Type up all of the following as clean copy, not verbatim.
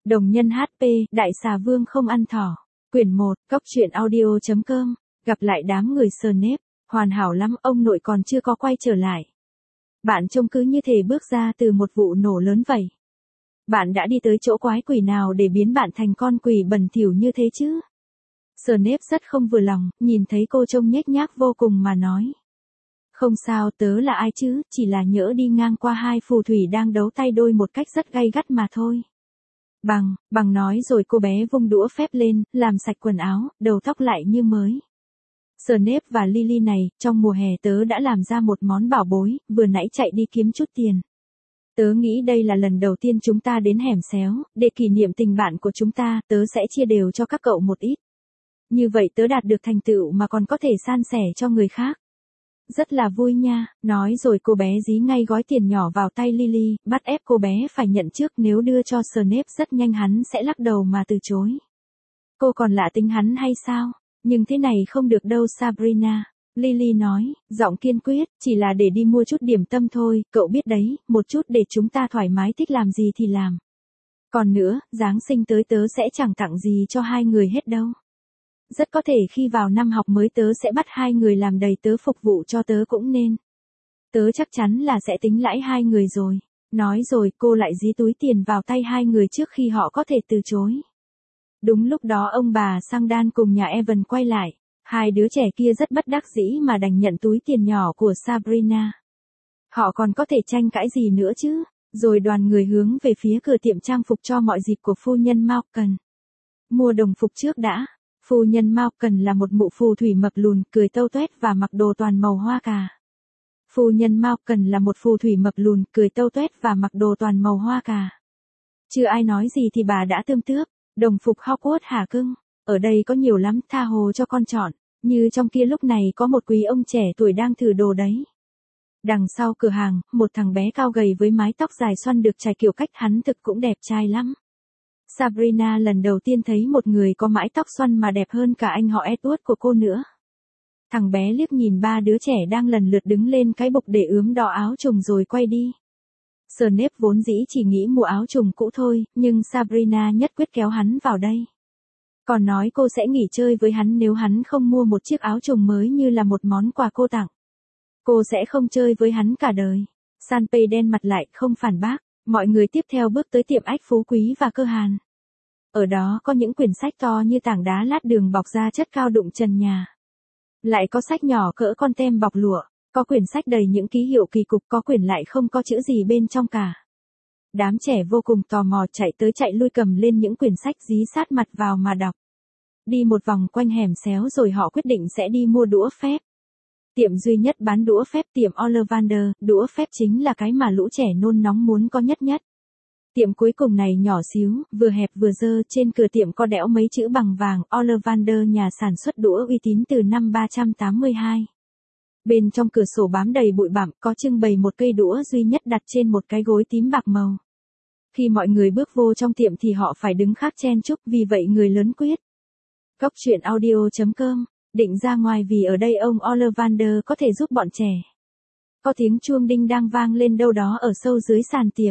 Đồng nhân HP, Đại xà vương không ăn thỏ. Quyển 1, Cốc truyện audio.com. Gặp lại đám người Snape, hoàn hảo lắm, ông nội còn chưa có quay trở lại. Bạn trông cứ như thể bước ra từ một vụ nổ lớn vậy. Bạn đã đi tới chỗ quái quỷ nào để biến bạn thành con quỷ bẩn thỉu như thế chứ? Snape rất không vừa lòng, nhìn thấy cô trông nhếch nhác vô cùng mà nói. Không sao, tớ là ai chứ, chỉ là nhỡ đi ngang qua hai phù thủy đang đấu tay đôi một cách rất gay gắt mà thôi. Bằng nói rồi cô bé vung đũa phép lên, làm sạch quần áo, đầu tóc lại như mới. Snape và Lily này, trong mùa hè tớ đã làm ra một món bảo bối, vừa nãy chạy đi kiếm chút tiền. Tớ nghĩ đây là lần đầu tiên chúng ta đến hẻm xéo, để kỷ niệm tình bạn của chúng ta, tớ sẽ chia đều cho các cậu một ít. Như vậy tớ đạt được thành tựu mà còn có thể san sẻ cho người khác. Rất là vui nha, nói rồi cô bé dí ngay gói tiền nhỏ vào tay Lily, bắt ép cô bé phải nhận trước, nếu đưa cho Snape rất nhanh hắn sẽ lắc đầu mà từ chối. Cô còn lạ tính hắn hay sao? Nhưng thế này không được đâu Sabrina. Lily nói, giọng kiên quyết, chỉ là để đi mua chút điểm tâm thôi, cậu biết đấy, một chút để chúng ta thoải mái thích làm gì thì làm. Còn nữa, Giáng sinh tới tớ sẽ chẳng tặng gì cho hai người hết đâu. Rất có thể khi vào năm học mới tớ sẽ bắt hai người làm đầy tớ phục vụ cho tớ cũng nên. Tớ chắc chắn là sẽ tính lãi hai người rồi. Nói rồi cô lại dí túi tiền vào tay hai người trước khi họ có thể từ chối. Đúng lúc đó ông bà Sang Đan cùng nhà Evan quay lại. Hai đứa trẻ kia rất bất đắc dĩ mà đành nhận túi tiền nhỏ của Sabrina. Họ còn có thể tranh cãi gì nữa chứ? Rồi đoàn người hướng về phía cửa tiệm trang phục cho mọi dịp của phu nhân Malcolm. Mua đồng phục trước đã. Phu nhân Malcolm là một mụ phù thủy mập lùn, cười tâu tuét và mặc đồ toàn màu hoa cà. Phu nhân Malcolm là một phù thủy mập lùn, cười tâu tuét và mặc đồ toàn màu hoa cà. Chưa ai nói gì thì bà đã tươm tướp. Đồng phục Hogwarts hả cưng? Ở đây có nhiều lắm, tha hồ cho con chọn. Như trong kia lúc này có một quý ông trẻ tuổi đang thử đồ đấy. Đằng sau cửa hàng, một thằng bé cao gầy với mái tóc dài xoăn được chải kiểu cách hắn thực cũng đẹp trai lắm. Sabrina lần đầu tiên thấy một người có mái tóc xoăn mà đẹp hơn cả anh họ Edward của cô nữa. Thằng bé liếc nhìn ba đứa trẻ đang lần lượt đứng lên cái bục để ướm đỏ áo trùng rồi quay đi. Snape vốn dĩ chỉ nghĩ mua áo trùng cũ thôi, nhưng Sabrina nhất quyết kéo hắn vào đây. Còn nói cô sẽ nghỉ chơi với hắn nếu hắn không mua một chiếc áo trùng mới như là một món quà cô tặng. Cô sẽ không chơi với hắn cả đời. Sanpei đen mặt lại, không phản bác. Mọi người tiếp theo bước tới tiệm ách phú quý và cơ hàn. Ở đó có những quyển sách to như tảng đá lát đường bọc da chất cao đụng trần nhà. Lại có sách nhỏ cỡ con tem bọc lụa. Có quyển sách đầy những ký hiệu kỳ cục, có quyển lại không có chữ gì bên trong cả. Đám trẻ vô cùng tò mò chạy tới chạy lui cầm lên những quyển sách dí sát mặt vào mà đọc. Đi một vòng quanh hẻm xéo rồi họ quyết định sẽ đi mua đũa phép. Tiệm duy nhất bán đũa phép, tiệm Ollivander, đũa phép chính là cái mà lũ trẻ nôn nóng muốn có nhất. Tiệm cuối cùng này nhỏ xíu, vừa hẹp vừa dơ, trên cửa tiệm có đẽo mấy chữ bằng vàng, Ollivander, nhà sản xuất đũa uy tín từ năm 382. Bên trong cửa sổ bám đầy bụi bặm, có trưng bày một cây đũa duy nhất đặt trên một cái gối tím bạc màu. Khi mọi người bước vô trong tiệm thì họ phải đứng khác chen chúc, vì vậy người lớn quyết. Cốc truyện audio.com, định ra ngoài vì ở đây ông Ollivander có thể giúp bọn trẻ. Có tiếng chuông đinh đang vang lên đâu đó ở sâu dưới sàn tiệm.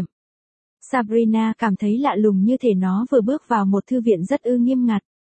Sabrina cảm thấy lạ lùng, như thể nó vừa bước vào một thư viện rất nghiêm ngặt.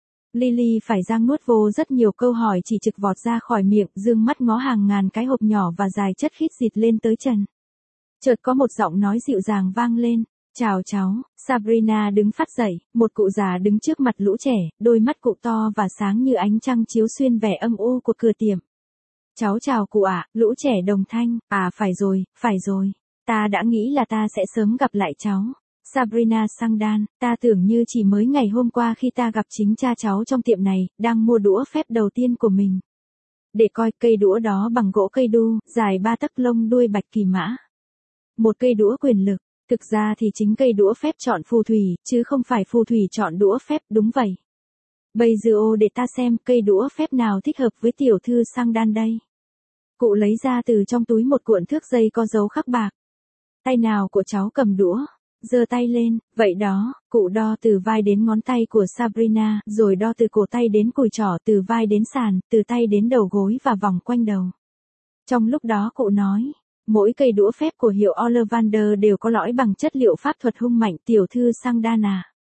Lily phải giang nuốt vô rất nhiều câu hỏi chỉ trực vọt ra khỏi miệng, dương mắt ngó hàng ngàn cái hộp nhỏ và dài chất khít dịt lên tới trần. Chợt có một giọng nói dịu dàng vang lên. Chào cháu. Sabrina đứng phắt dậy, một cụ già đứng trước mặt lũ trẻ, đôi mắt cụ to và sáng như ánh trăng chiếu xuyên vẻ âm u của cửa tiệm. Cháu chào cụ ạ, lũ trẻ đồng thanh. À phải rồi. Ta đã nghĩ là ta sẽ sớm gặp lại cháu. Sabrina Sang Đan, ta tưởng như chỉ mới ngày hôm qua khi ta gặp chính cha cháu trong tiệm này, đang mua đũa phép đầu tiên của mình. Để coi, cây đũa đó bằng gỗ cây đu, dài 3 tấc, lông đuôi bạch kỳ mã. Một cây đũa quyền lực. Thực ra thì chính cây đũa phép chọn phù thủy, chứ không phải phù thủy chọn đũa phép, đúng vậy. Bây giờ để ta xem cây đũa phép nào thích hợp với tiểu thư Sang Đan đây. Cụ lấy ra từ trong túi một cuộn thước dây có dấu khắc bạc. Tay nào của cháu cầm đũa? Giơ tay lên, vậy đó, cụ đo từ vai đến ngón tay của Sabrina, rồi đo từ cổ tay đến cùi trỏ, từ vai đến sàn, từ tay đến đầu gối và vòng quanh đầu. Trong lúc đó cụ nói, mỗi cây đũa phép của hiệu Ollivander đều có lõi bằng chất liệu pháp thuật hung mạnh, tiểu thư Sang Đan à.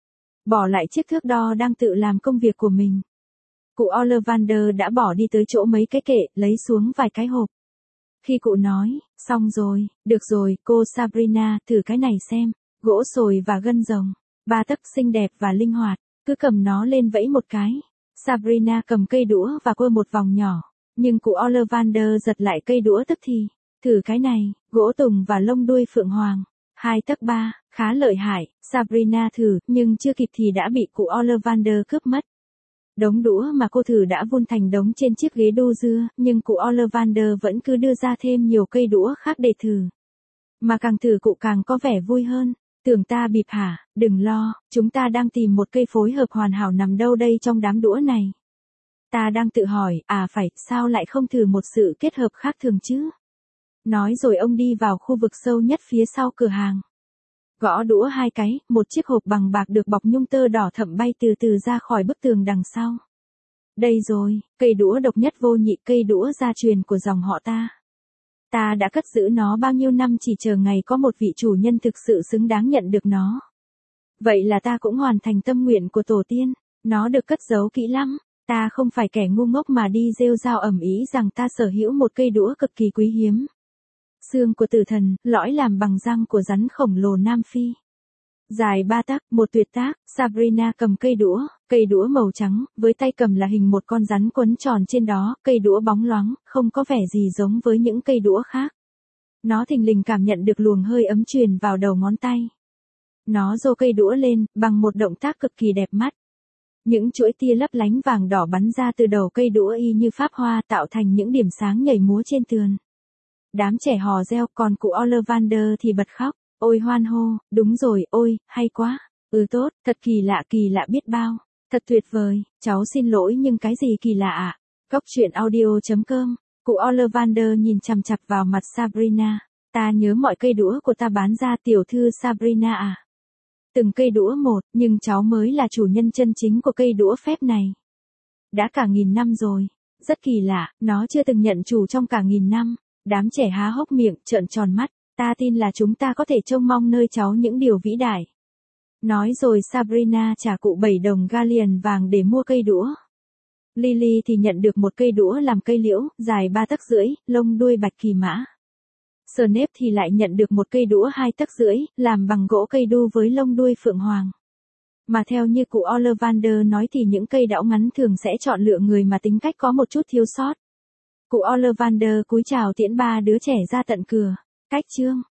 bỏ lại chiếc thước đo đang tự làm công việc của mình. Cụ Ollivander đã bỏ đi tới chỗ mấy cái kệ, lấy xuống vài cái hộp. Khi cụ nói, xong rồi, được rồi, cô Sabrina, thử cái này xem, gỗ sồi và gân rồng, 3 tấc xinh đẹp và linh hoạt, cứ cầm nó lên vẫy một cái. Sabrina cầm cây đũa và quơ một vòng nhỏ, nhưng cụ Ollivander giật lại cây đũa tức thì, thử cái này, gỗ tùng và lông đuôi phượng hoàng, 2 tấc 3, khá lợi hại. Sabrina thử, nhưng chưa kịp thì đã bị cụ Ollivander cướp mất. Đống đũa mà cô thử đã vun thành đống trên chiếc ghế đu dưa, nhưng cụ Ollivander vẫn cứ đưa ra thêm nhiều cây đũa khác để thử. Mà càng thử cụ càng có vẻ vui hơn. Tưởng ta bịp hả, đừng lo, chúng ta đang tìm một cây phối hợp hoàn hảo nằm đâu đây trong đám đũa này. Ta đang tự hỏi, phải, sao lại không thử một sự kết hợp khác thường chứ? Nói rồi ông đi vào khu vực sâu nhất phía sau cửa hàng. Gõ đũa 2 cái, một chiếc hộp bằng bạc được bọc nhung tơ đỏ thẫm bay từ từ ra khỏi bức tường đằng sau. Đây rồi, cây đũa độc nhất vô nhị, cây đũa gia truyền của dòng họ ta. Ta đã cất giữ nó bao nhiêu năm chỉ chờ ngày có một vị chủ nhân thực sự xứng đáng nhận được nó. Vậy là ta cũng hoàn thành tâm nguyện của tổ tiên, nó được cất giấu kỹ lắm. Ta không phải kẻ ngu ngốc mà đi rêu rao ầm ĩ rằng ta sở hữu một cây đũa cực kỳ quý hiếm. Xương của tử thần, lõi làm bằng răng của rắn khổng lồ Nam Phi. Dài 3 tấc, một tuyệt tác. Sabrina cầm cây đũa màu trắng, với tay cầm là hình một con rắn quấn tròn trên đó, cây đũa bóng loáng, không có vẻ gì giống với những cây đũa khác. Nó thình lình cảm nhận được luồng hơi ấm truyền vào đầu ngón tay. Nó giơ cây đũa lên, bằng một động tác cực kỳ đẹp mắt. Những chuỗi tia lấp lánh vàng đỏ bắn ra từ đầu cây đũa y như pháp hoa, tạo thành những điểm sáng nhảy múa trên tường. Đám trẻ hò reo, còn cụ Ollivander thì bật khóc. Ôi hoan hô, đúng rồi, ôi, hay quá. Tốt, thật kỳ lạ biết bao. Thật tuyệt vời, cháu xin lỗi nhưng cái gì kỳ lạ ạ? Goctruyện.audio.com. Cụ Ollivander nhìn chằm chằm vào mặt Sabrina. Ta nhớ mọi cây đũa của ta bán ra, tiểu thư Sabrina à. Từng cây đũa một, nhưng cháu mới là chủ nhân chân chính của cây đũa phép này. Đã cả 1000 năm rồi. Rất kỳ lạ, nó chưa từng nhận chủ trong cả 1000 năm. Đám trẻ há hốc miệng, trợn tròn mắt. Ta tin là chúng ta có thể trông mong nơi cháu những điều vĩ đại. Nói rồi Sabrina trả cụ 7 đồng galleon vàng để mua cây đũa. Lily thì nhận được một cây đũa làm cây liễu, dài 3 tấc rưỡi, lông đuôi bạch kỳ mã. Snape thì lại nhận được một cây đũa 2 tấc rưỡi, làm bằng gỗ cây đu với lông đuôi phượng hoàng. Mà theo như cụ Ollivander nói thì những cây đão ngắn thường sẽ chọn lựa người mà tính cách có một chút thiếu sót. Cụ Ollivander cúi chào tiễn 3 đứa trẻ ra tận cửa. Cách chương